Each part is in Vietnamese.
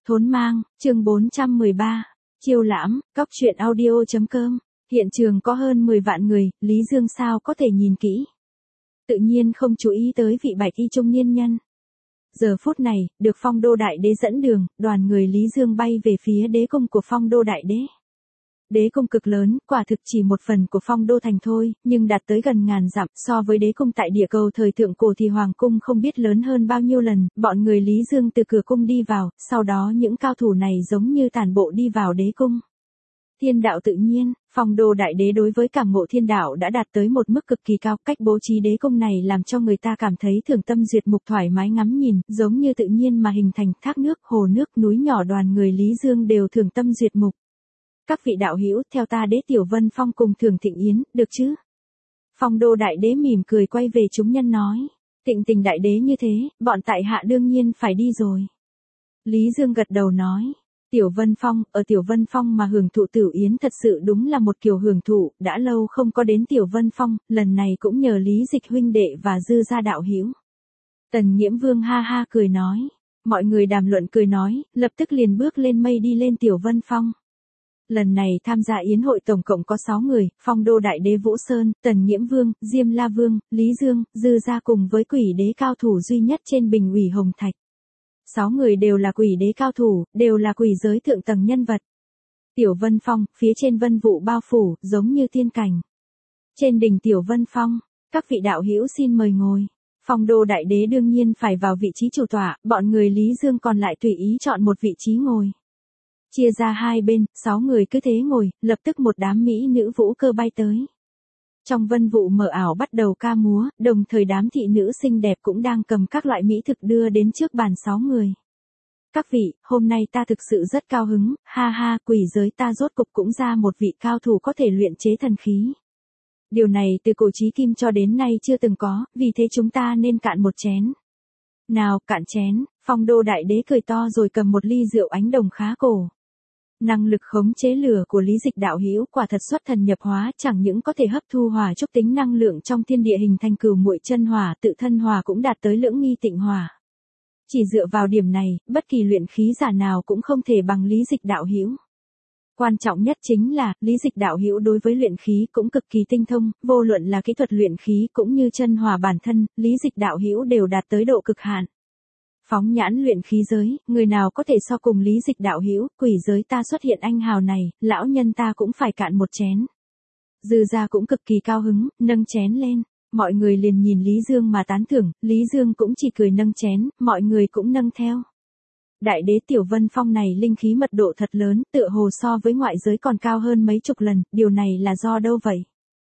Thốn mang, chương 413, chiêu lãm, cóc truyện audio.com, hiện trường có hơn 10 vạn người, Lý Dương sao có thể nhìn kỹ. Tự nhiên không chú ý tới vị bạch y trung niên nhân. Giờ phút này, được Phong Đô Đại Đế dẫn đường, đoàn người Lý Dương bay về phía đế cung của Phong Đô Đại Đế. Đế cung cực lớn, quả thực chỉ một phần của Phong Đô Thành thôi, nhưng đạt tới gần ngàn dặm, so với đế cung tại địa cầu thời thượng cổ thì hoàng cung không biết lớn hơn bao nhiêu lần. Bọn người Lý Dương từ cửa cung đi vào, sau đó những cao thủ này giống như tản bộ đi vào đế cung. Thiên đạo tự nhiên, Phong Đô Đại Đế đối với cảm ngộ thiên đạo đã đạt tới một mức cực kỳ cao. Cách bố trí đế cung này làm cho người ta cảm thấy thường tâm duyệt mục, thoải mái ngắm nhìn, giống như tự nhiên mà hình thành thác nước, hồ nước, núi nhỏ. Đoàn người Lý Dương đều thường tâm duyệt mục. Các vị đạo hữu, theo ta Đế Tiểu Vân Phong cùng Thường Thịnh Yến, được chứ? Phong Đô Đại Đế mỉm cười quay về chúng nhân nói. Thịnh Tình Đại Đế như thế, bọn tại hạ đương nhiên phải đi rồi. Lý Dương gật đầu nói. Tiểu Vân Phong, ở Tiểu Vân Phong mà hưởng thụ Tiểu Yến thật sự đúng là một kiểu hưởng thụ, đã lâu không có đến Tiểu Vân Phong, lần này cũng nhờ Lý Dịch huynh đệ và Dư gia đạo hữu. Tần Nghiễm Vương ha ha cười nói. Mọi người đàm luận cười nói, lập tức liền bước lên mây đi lên Tiểu Vân Phong. Lần này tham gia yến hội tổng cộng có 6 người, Phong Đô Đại Đế Vũ Sơn, Tần Nghiễm Vương, Diêm La Vương, Lý Dương, Dư gia cùng với Quỷ Đế cao thủ duy nhất trên bình ủy Hồng Thạch. 6 người đều là Quỷ Đế cao thủ, đều là quỷ giới thượng tầng nhân vật. Tiểu Vân Phong, phía trên vân vụ bao phủ, giống như tiên cảnh. Trên đỉnh Tiểu Vân Phong, các vị đạo hữu xin mời ngồi. Phong Đô Đại Đế đương nhiên phải vào vị trí chủ tọa, bọn người Lý Dương còn lại tùy ý chọn một vị trí ngồi. Chia ra hai bên, 6 người cứ thế ngồi, lập tức một đám mỹ nữ vũ cơ bay tới. Trong vân vụ mờ ảo bắt đầu ca múa, đồng thời đám thị nữ xinh đẹp cũng đang cầm các loại mỹ thực đưa đến trước bàn 6 người. Các vị, hôm nay ta thực sự rất cao hứng, ha ha, quỷ giới ta rốt cục cũng ra một vị cao thủ có thể luyện chế thần khí. Điều này từ cổ chí kim cho đến nay chưa từng có, vì thế chúng ta nên cạn một chén. Nào, cạn chén. Phong Đô Đại Đế cười to rồi cầm một ly rượu ánh đồng khá cổ. Năng lực khống chế lửa của Lý Dịch đạo hữu quả thật xuất thần nhập hóa, chẳng những có thể hấp thu hỏa trúc tính năng lượng trong thiên địa hình thành cửu muội chân hỏa, tự thân hỏa cũng đạt tới lưỡng nghi tịnh hỏa. Chỉ dựa vào điểm này, bất kỳ luyện khí giả nào cũng không thể bằng Lý Dịch đạo hữu. Quan trọng nhất chính là, Lý Dịch đạo hữu đối với luyện khí cũng cực kỳ tinh thông, vô luận là kỹ thuật luyện khí cũng như chân hỏa bản thân, Lý Dịch đạo hữu đều đạt tới độ cực hạn. Phóng nhãn luyện khí giới, người nào có thể so cùng Lý Dịch đạo hữu, quỷ giới ta xuất hiện anh hào này, lão nhân ta cũng phải cạn một chén. Dư gia cũng cực kỳ cao hứng, nâng chén lên, mọi người liền nhìn Lý Dương mà tán thưởng, Lý Dương cũng chỉ cười nâng chén, mọi người cũng nâng theo. Đại Đế Tiểu Vân Phong này linh khí mật độ thật lớn, tựa hồ so với ngoại giới còn cao hơn mấy chục lần, điều này là do đâu vậy?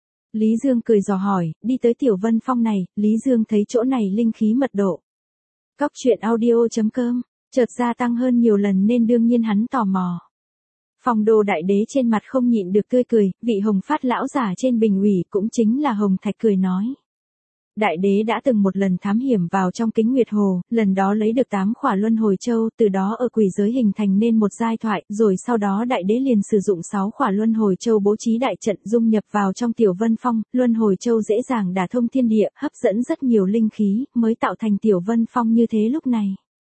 Lý Dương cười dò hỏi, đi tới Tiểu Vân Phong này, Lý Dương thấy chỗ này linh khí mật độ. Cóc truyện audio.com, chợt gia tăng hơn nhiều lần nên đương nhiên hắn tò mò. Phong Đô Đại Đế trên mặt không nhịn được tươi cười, vị Hồng Phát lão giả trên bình ủy cũng chính là Hồng Thạch cười nói. Đại Đế đã từng một lần thám hiểm vào trong Kính Nguyệt Hồ, lần đó lấy được 8 khỏa luân hồi châu, từ đó ở quỷ giới hình thành nên một giai thoại, rồi sau đó Đại Đế liền sử dụng 6 khỏa luân hồi châu bố trí đại trận dung nhập vào trong Tiểu Vân Phong, luân hồi châu dễ dàng đả thông thiên địa, hấp dẫn rất nhiều linh khí, mới tạo thành Tiểu Vân Phong như thế lúc này.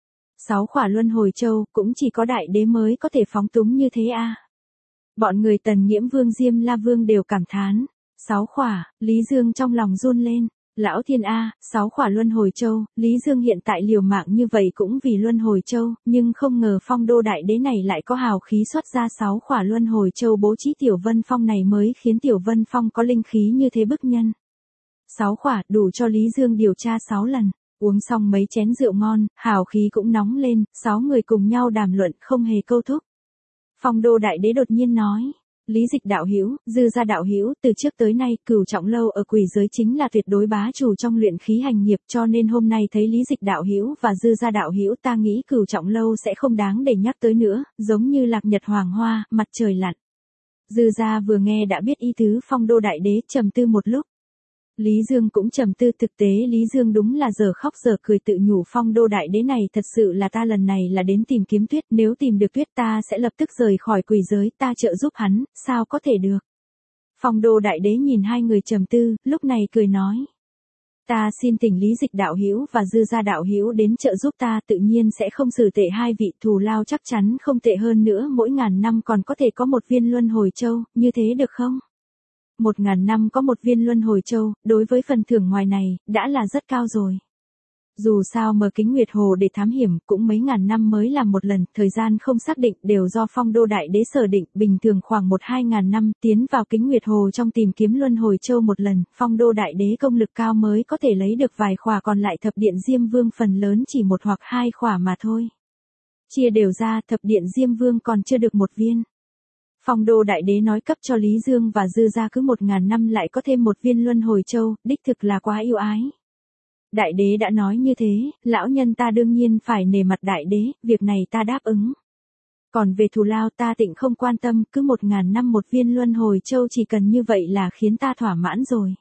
6 khỏa luân hồi châu, cũng chỉ có Đại Đế mới có thể phóng túng như thế a. Bọn người Tần Nghiễm Vương Diêm La Vương đều cảm thán. 6 khỏa, Lý Dương trong lòng run lên. Lão thiên A, 6 khỏa luân hồi châu, Lý Dương hiện tại liều mạng như vậy cũng vì luân hồi châu, nhưng không ngờ Phong Đô Đại Đế này lại có hào khí xuất ra 6 khỏa luân hồi châu bố trí Tiểu Vân Phong này mới khiến Tiểu Vân Phong có linh khí như thế bức nhân. 6 khỏa, đủ cho Lý Dương điều tra 6 lần, uống xong mấy chén rượu ngon, hào khí cũng nóng lên, 6 người cùng nhau đàm luận không hề câu thúc. Phong Đô Đại Đế đột nhiên nói. Lý Dịch đạo hữu, Dư gia đạo hữu, từ trước tới nay, Cửu Trọng lâu ở quỷ giới chính là tuyệt đối bá chủ trong luyện khí hành nghiệp, cho nên hôm nay thấy Lý Dịch đạo hữu và Dư gia đạo hữu, ta nghĩ Cửu Trọng lâu sẽ không đáng để nhắc tới nữa, giống như lạc nhật hoàng hoa, mặt trời lặn. Dư gia vừa nghe đã biết ý tứ Phong Đô Đại Đế, trầm tư một lúc. Lý Dương cũng trầm tư, thực tế Lý Dương đúng là giờ khóc giờ cười, tự nhủ Phong Đô Đại Đế này thật sự là ta lần này là đến tìm kiếm tuyết, nếu tìm được tuyết ta sẽ lập tức rời khỏi quỷ giới, ta trợ giúp hắn, sao có thể được. Phong Đô Đại Đế nhìn hai người trầm tư, lúc này cười nói. Ta xin thỉnh Lý Dịch đạo hữu và Dư Gia đạo hữu đến trợ giúp ta, tự nhiên sẽ không xử tệ hai vị, thù lao chắc chắn không tệ, hơn nữa mỗi 1000 năm còn có thể có một viên luân hồi châu, như thế được không? 1000 năm có một viên luân hồi châu, đối với phần thưởng ngoài này, đã là rất cao rồi. Dù sao mở Kính Nguyệt Hồ để thám hiểm cũng mấy ngàn năm mới làm một lần, thời gian không xác định, đều do Phong Đô Đại Đế sở định, bình thường khoảng 1-2 ngàn năm, tiến vào Kính Nguyệt Hồ trong tìm kiếm luân hồi châu một lần, Phong Đô Đại Đế công lực cao mới có thể lấy được vài khỏa, còn lại Thập Điện Diêm Vương phần lớn chỉ 1 hoặc 2 khỏa mà thôi. Chia đều ra, Thập Điện Diêm Vương còn chưa được 1 viên. Phong Đô Đại Đế nói cấp cho Lý Dương và Dư Gia cứ 1000 năm lại có thêm 1 viên luân hồi châu, đích thực là quá ưu ái. Đại đế đã nói như thế, lão nhân ta đương nhiên phải nể mặt đại đế, việc này ta đáp ứng. Còn về thù lao ta tịnh không quan tâm, cứ 1000 năm 1 viên luân hồi châu chỉ cần như vậy là khiến ta thỏa mãn rồi.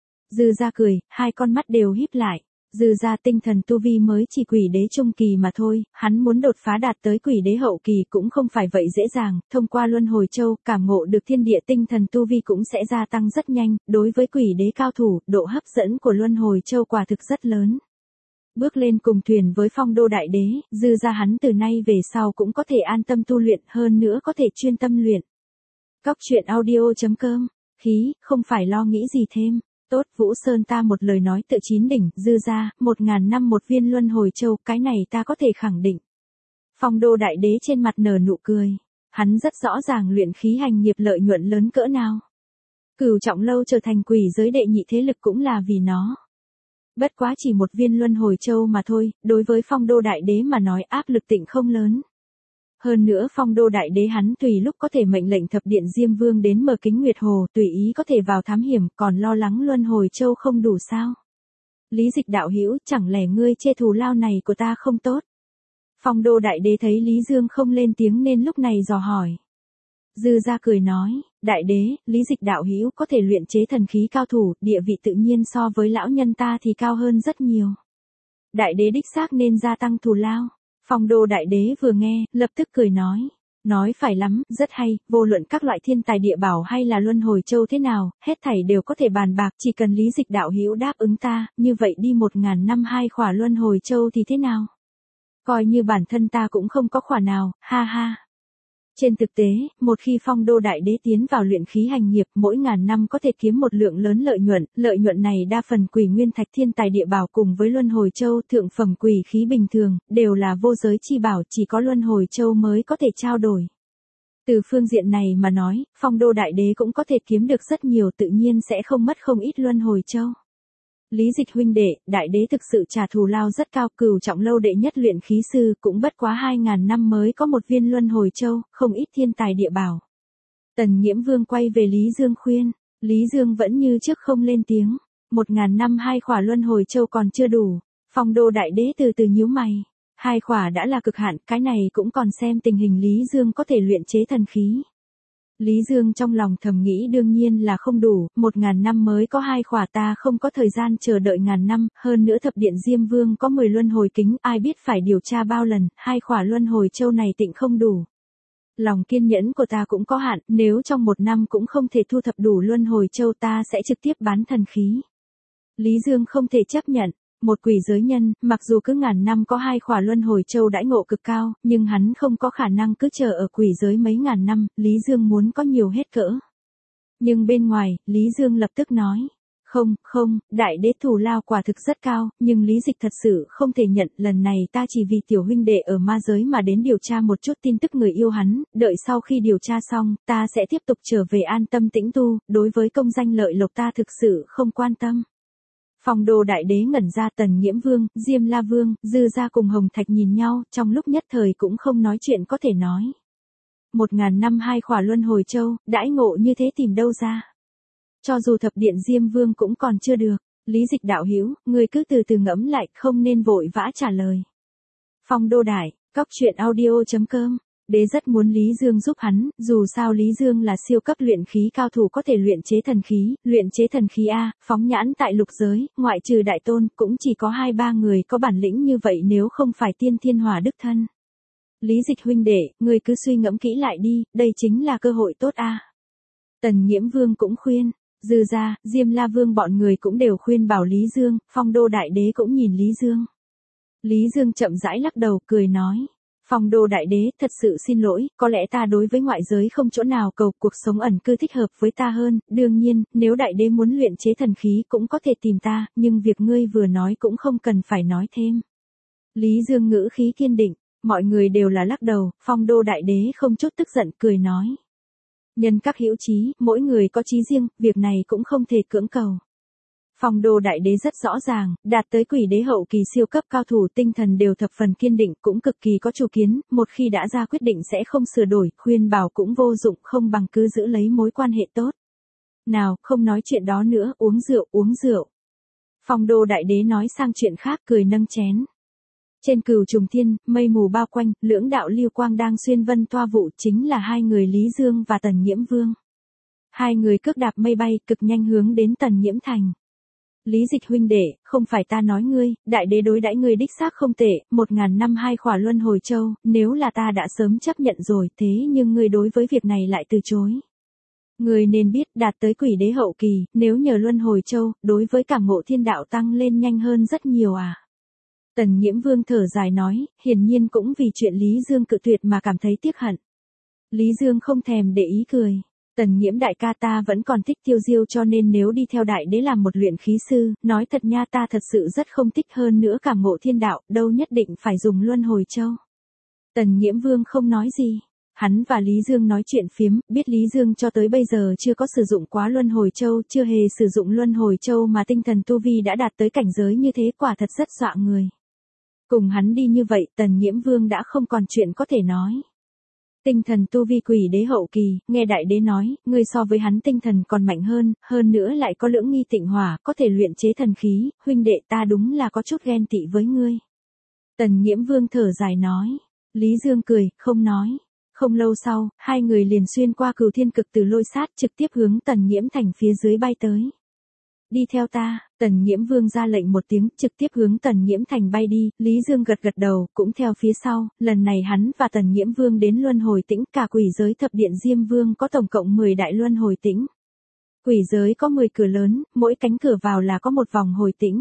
Dư Gia cười, hai con mắt đều híp lại. Dư Gia tinh thần tu vi mới chỉ quỷ đế trung kỳ mà thôi, hắn muốn đột phá đạt tới quỷ đế hậu kỳ cũng không phải vậy dễ dàng, thông qua luân hồi châu, cảm ngộ được thiên địa, tinh thần tu vi cũng sẽ gia tăng rất nhanh, đối với quỷ đế cao thủ, độ hấp dẫn của luân hồi châu quả thực rất lớn. Bước lên cùng thuyền với Phong Đô Đại Đế, Dư Gia hắn từ nay về sau cũng có thể an tâm tu luyện, hơn nữa có thể chuyên tâm luyện. Cóc truyện audio.com, khí, không phải lo nghĩ gì thêm. Tốt, Vũ Sơn ta một lời nói tự chín đỉnh, Dư Gia, 1000 năm 1 viên luân hồi châu, cái này ta có thể khẳng định. Phong Đô Đại Đế trên mặt nở nụ cười. Hắn rất rõ ràng luyện khí hành nghiệp lợi nhuận lớn cỡ nào. Cửu Trọng Lâu trở thành quỷ giới đệ nhị thế lực cũng là vì nó. Bất quá chỉ 1 viên luân hồi châu mà thôi, đối với Phong Đô Đại Đế mà nói áp lực tịnh không lớn. Hơn nữa Phong Đô Đại Đế hắn tùy lúc có thể mệnh lệnh Thập Điện Diêm Vương đến mở Kính Nguyệt Hồ, tùy ý có thể vào thám hiểm, còn lo lắng luân hồi châu không đủ sao? Lý Dịch đạo hữu, chẳng lẽ ngươi chê thù lao này của ta không tốt? Phong Đô Đại Đế thấy Lý Dương không lên tiếng nên lúc này dò hỏi. Dư Gia cười nói, Đại Đế, Lý Dịch đạo hữu có thể luyện chế thần khí cao thủ, địa vị tự nhiên so với lão nhân ta thì cao hơn rất nhiều. Đại Đế đích xác nên gia tăng thù lao. Phong Đô Đại Đế vừa nghe, lập tức cười nói phải lắm, rất hay, vô luận các loại thiên tài địa bảo hay là luân hồi châu thế nào, hết thảy đều có thể bàn bạc, chỉ cần Lý Dịch đạo hữu đáp ứng ta, như vậy đi 1000 năm 2 khỏa luân hồi châu thì thế nào? Coi như bản thân ta cũng không có khỏa nào, ha ha. Trên thực tế, một khi Phong Đô Đại Đế tiến vào luyện khí hành nghiệp, mỗi 1000 năm có thể kiếm một lượng lớn lợi nhuận này đa phần quỷ nguyên thạch thiên tài địa bảo cùng với luân hồi châu, thượng phẩm quỷ khí bình thường, đều là vô giới chi bảo, chỉ có luân hồi châu mới có thể trao đổi. Từ phương diện này mà nói, Phong Đô Đại Đế cũng có thể kiếm được rất nhiều, tự nhiên sẽ không mất không ít luân hồi châu. Lý Dịch huynh đệ, Đại Đế thực sự trả thù lao rất cao, Cửu Trọng Lâu đệ nhất luyện khí sư cũng bất quá 2000 năm mới có 1 viên luân hồi châu, không ít thiên tài địa bảo. Tần Nghiễm Vương quay về Lý Dương khuyên, Lý Dương vẫn như trước không lên tiếng. 1000 năm 2 khỏa luân hồi châu còn chưa đủ. Phong Đô Đại Đế từ từ nhíu mày. 2 khỏa đã là cực hạn, cái này cũng còn xem tình hình Lý Dương có thể luyện chế thần khí. Lý Dương trong lòng thầm nghĩ đương nhiên là không đủ, 1000 năm mới có 2 khỏa, ta không có thời gian chờ đợi ngàn năm, hơn nữa Thập Điện Diêm Vương có 10 luân hồi kính, ai biết phải điều tra bao lần, 2 khỏa luân hồi châu này tịnh không đủ. Lòng kiên nhẫn của ta cũng có hạn, nếu trong 1 năm cũng không thể thu thập đủ luân hồi châu ta sẽ trực tiếp bán thần khí. Lý Dương không thể chấp nhận. Một quỷ giới nhân, mặc dù cứ ngàn năm có 2 khỏa luân hồi châu đãi ngộ cực cao, nhưng hắn không có khả năng cứ chờ ở quỷ giới mấy ngàn năm, Lý Dương muốn có nhiều hết cỡ. Nhưng bên ngoài, Lý Dương lập tức nói, không, Đại Đế thù lao quả thực rất cao, nhưng Lý Dịch thật sự không thể nhận, lần này ta chỉ vì tiểu huynh đệ ở ma giới mà đến điều tra một chút tin tức người yêu hắn, đợi sau khi điều tra xong, ta sẽ tiếp tục trở về an tâm tĩnh tu, đối với công danh lợi lộc ta thực sự không quan tâm. Phong Đô Đại Đế ngẩn ra, Tần Nghiễm Vương, Diêm La Vương, Dư Gia cùng Hồng Thạch nhìn nhau, trong lúc nhất thời cũng không nói chuyện có thể nói. 1000 năm 2 khỏa luân hồi châu, đãi ngộ như thế tìm đâu ra? Cho dù Thập Điện Diêm Vương cũng còn chưa được, Lý Dịch đạo hữu, người cứ từ từ ngẫm lại, không nên vội vã trả lời. Phong Đô Đại, Cóc truyện audio.com. Đế rất muốn Lý Dương giúp hắn, dù sao Lý Dương là siêu cấp luyện khí cao thủ có thể luyện chế thần khí A, phóng nhãn tại lục giới, ngoại trừ Đại Tôn, cũng chỉ có 2-3 người có bản lĩnh như vậy nếu không phải Tiên Thiên Hỏa đích thân. Lý Dịch huynh đệ, người cứ suy ngẫm kỹ lại đi, đây chính là cơ hội tốt A. Tần Nghiễm Vương cũng khuyên, Dư ra, Diêm La Vương bọn người cũng đều khuyên bảo Lý Dương, Phong Đô Đại Đế cũng nhìn Lý Dương. Lý Dương chậm rãi lắc đầu cười nói. Phong Đô Đại Đế, thật sự xin lỗi, có lẽ ta đối với ngoại giới không chỗ nào cầu, cuộc sống ẩn cư thích hợp với ta hơn, đương nhiên, nếu Đại Đế muốn luyện chế thần khí cũng có thể tìm ta, nhưng việc ngươi vừa nói cũng không cần phải nói thêm. Lý Dương ngữ khí kiên định, mọi người đều là lắc đầu, Phong Đô Đại Đế không chút tức giận cười nói. Nhân các hữu chí, mỗi người có chí riêng, việc này cũng không thể cưỡng cầu. Phong Đô Đại Đế rất rõ ràng, đạt tới quỷ đế hậu kỳ siêu cấp cao thủ tinh thần đều thập phần kiên định, cũng cực kỳ có chủ kiến, một khi đã ra quyết định sẽ không sửa đổi, khuyên bảo cũng vô dụng, không bằng cứ giữ lấy mối quan hệ tốt. Nào, không nói chuyện đó nữa, uống rượu, uống rượu. Phong Đô Đại Đế nói sang chuyện khác cười nâng chén. Trên cửu trùng thiên, mây mù bao quanh, lưỡng đạo lưu quang đang xuyên vân toa vụ chính là hai người Lý Dương và Tần Nhiễm Vương. Hai người cước đạp mây bay cực nhanh hướng đến Tần Nhiễm Thành. Lý Dịch huynh đệ, không phải ta nói ngươi, Đại Đế đối đãi ngươi đích xác không tệ, 1000 năm 2 khỏa luân hồi châu, nếu là ta đã sớm chấp nhận rồi, thế nhưng ngươi đối với việc này lại từ chối. Ngươi nên biết, đạt tới quỷ đế hậu kỳ, nếu nhờ luân hồi châu, đối với cảm ngộ thiên đạo tăng lên nhanh hơn rất nhiều à. Tần Nhiễm Vương thở dài nói, hiển nhiên cũng vì chuyện Lý Dương cự tuyệt mà cảm thấy tiếc hận. Lý Dương không thèm để ý cười. Tần Nhiễm đại ca, ta vẫn còn thích tiêu diêu, cho nên nếu đi theo Đại Đế làm một luyện khí sư, nói thật nha, ta thật sự rất không thích, hơn nữa cảm ngộ thiên đạo, đâu nhất định phải dùng luân hồi châu. Tần Nhiễm Vương không nói gì. Hắn và Lý Dương nói chuyện phiếm, biết Lý Dương cho tới bây giờ chưa có sử dụng quá luân hồi châu, chưa hề sử dụng luân hồi châu mà tinh thần tu vi đã đạt tới cảnh giới như thế, quả thật rất dọa người. Cùng hắn đi như vậy, Tần Nhiễm Vương đã không còn chuyện có thể nói. Tinh thần tu vi quỷ đế hậu kỳ, nghe Đại Đế nói, ngươi so với hắn tinh thần còn mạnh hơn nữa lại có lưỡng nghi tịnh hỏa, có thể luyện chế thần khí, huynh đệ ta đúng là có chút ghen tị với ngươi. Tần Nhiễm Vương thở dài nói. Lý Dương cười, không nói. Không lâu sau, hai người liền xuyên qua cửu thiên cực từ lôi sát trực tiếp hướng Tần Nhiễm Thành phía dưới bay tới. Đi theo ta, Tần Nhiễm Vương ra lệnh một tiếng, trực tiếp hướng Tần Nhiễm Thành bay đi, Lý Dương gật gật đầu, cũng theo phía sau, lần này hắn và Tần Nhiễm Vương đến luân hồi tĩnh, cả quỷ giới thập điện Diêm Vương có tổng cộng 10 đại luân hồi tĩnh. Quỷ giới có 10 cửa lớn, mỗi cánh cửa vào là có một vòng hồi tĩnh.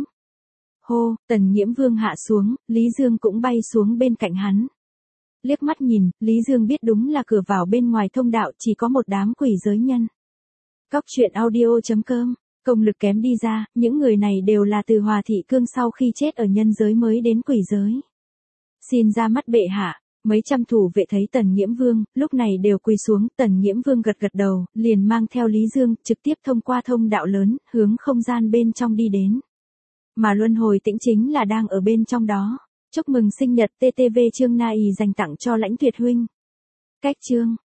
Hô, Tần Nhiễm Vương hạ xuống, Lý Dương cũng bay xuống bên cạnh hắn. Liếc mắt nhìn, Lý Dương biết đúng là cửa vào bên ngoài thông đạo chỉ có một đám quỷ giới nhân. Cóc truyện audio.com. Công lực kém đi ra, những người này đều là từ Hòa Thị Cương sau khi chết ở nhân giới mới đến quỷ giới. Xin ra mắt bệ hạ, mấy trăm thủ vệ thấy Tần Nhiễm Vương, lúc này đều quỳ xuống, Tần Nhiễm Vương gật gật đầu, liền mang theo Lý Dương, trực tiếp thông qua thông đạo lớn, hướng không gian bên trong đi đến. Mà luân hồi tĩnh chính là đang ở bên trong đó. Chúc mừng sinh nhật TTV Trương Na Y dành tặng cho Lãnh Tuyệt huynh. Cách chương